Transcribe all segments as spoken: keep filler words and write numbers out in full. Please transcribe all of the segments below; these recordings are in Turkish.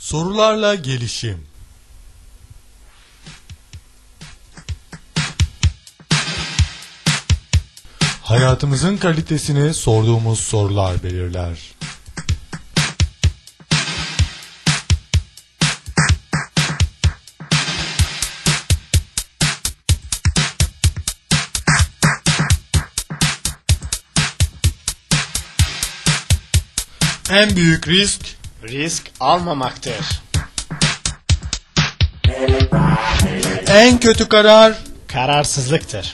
Sorularla gelişim. Hayatımızın kalitesini sorduğumuz sorular belirler. En büyük risk risk almamaktır. En kötü karar Kararsızlıktır.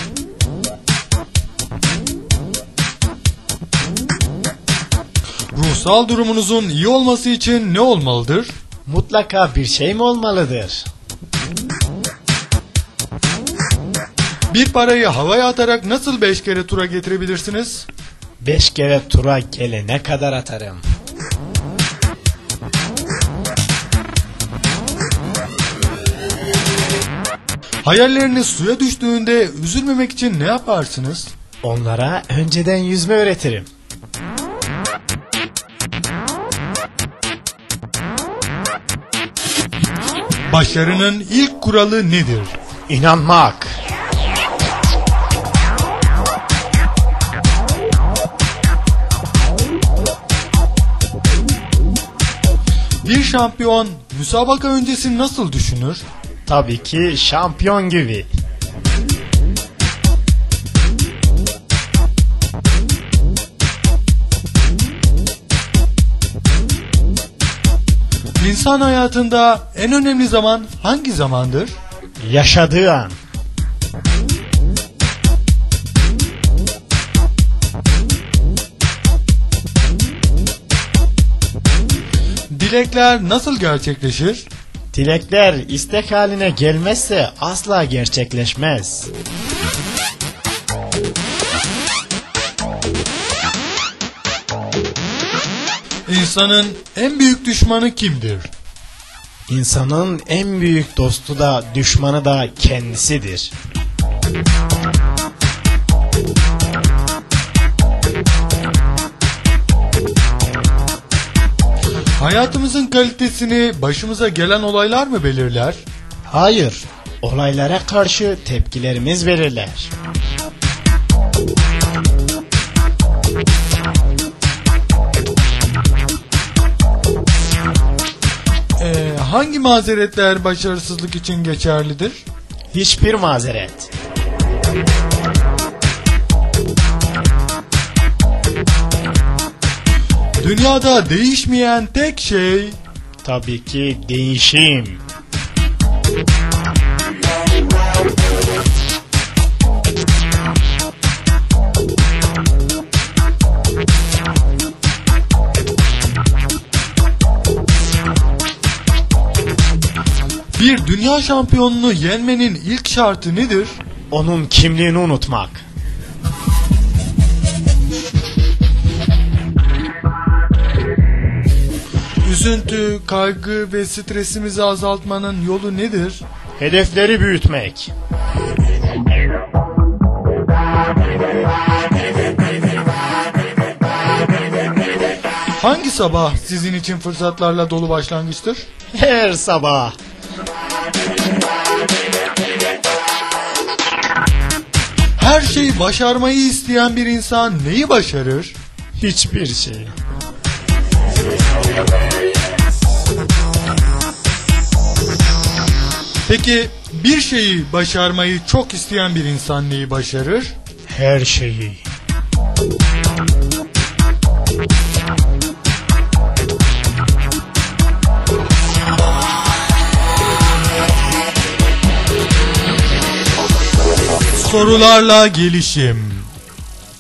ruhsal durumunuzun iyi olması için ne olmalıdır? Mutlaka bir şey mi olmalıdır? Bir parayı havaya atarak nasıl beş kere tura getirebilirsiniz? Beş kere tura gelene kadar atarım. Hayalleriniz suya düştüğünde üzülmemek için ne yaparsınız? Onlara önceden yüzme öğretirim. Başarının ilk kuralı nedir? İnanmak. Bir şampiyon müsabaka öncesi nasıl düşünür? Tabii ki şampiyon gibi. İnsan hayatında en önemli zaman hangi zamandır? Yaşadığı an. Dilekler nasıl gerçekleşir? Dilekler istek haline gelmezse asla gerçekleşmez. İnsanın en büyük düşmanı kimdir? İnsanın en büyük dostu da düşmanı da kendisidir. Hayatımızın kalitesini başımıza gelen olaylar mı belirler? Hayır, olaylara karşı tepkilerimiz belirler. Ee, hangi mazeretler başarısızlık için geçerlidir? Hiçbir mazeret. Dünyada değişmeyen tek şey Tabii ki değişim. bir dünya şampiyonunu yenmenin ilk şartı nedir? Onun kimliğini unutmak. Üzüntü, kaygı ve stresimizi azaltmanın yolu nedir? Hedefleri büyütmek. Hangi sabah sizin için fırsatlarla dolu başlangıçtır? Her sabah. Her şeyi başarmayı isteyen bir insan neyi başarır? Hiçbir şey. Peki bir şeyi başarmayı çok isteyen bir insan neyi başarır? Her şeyi. Sorularla gelişim.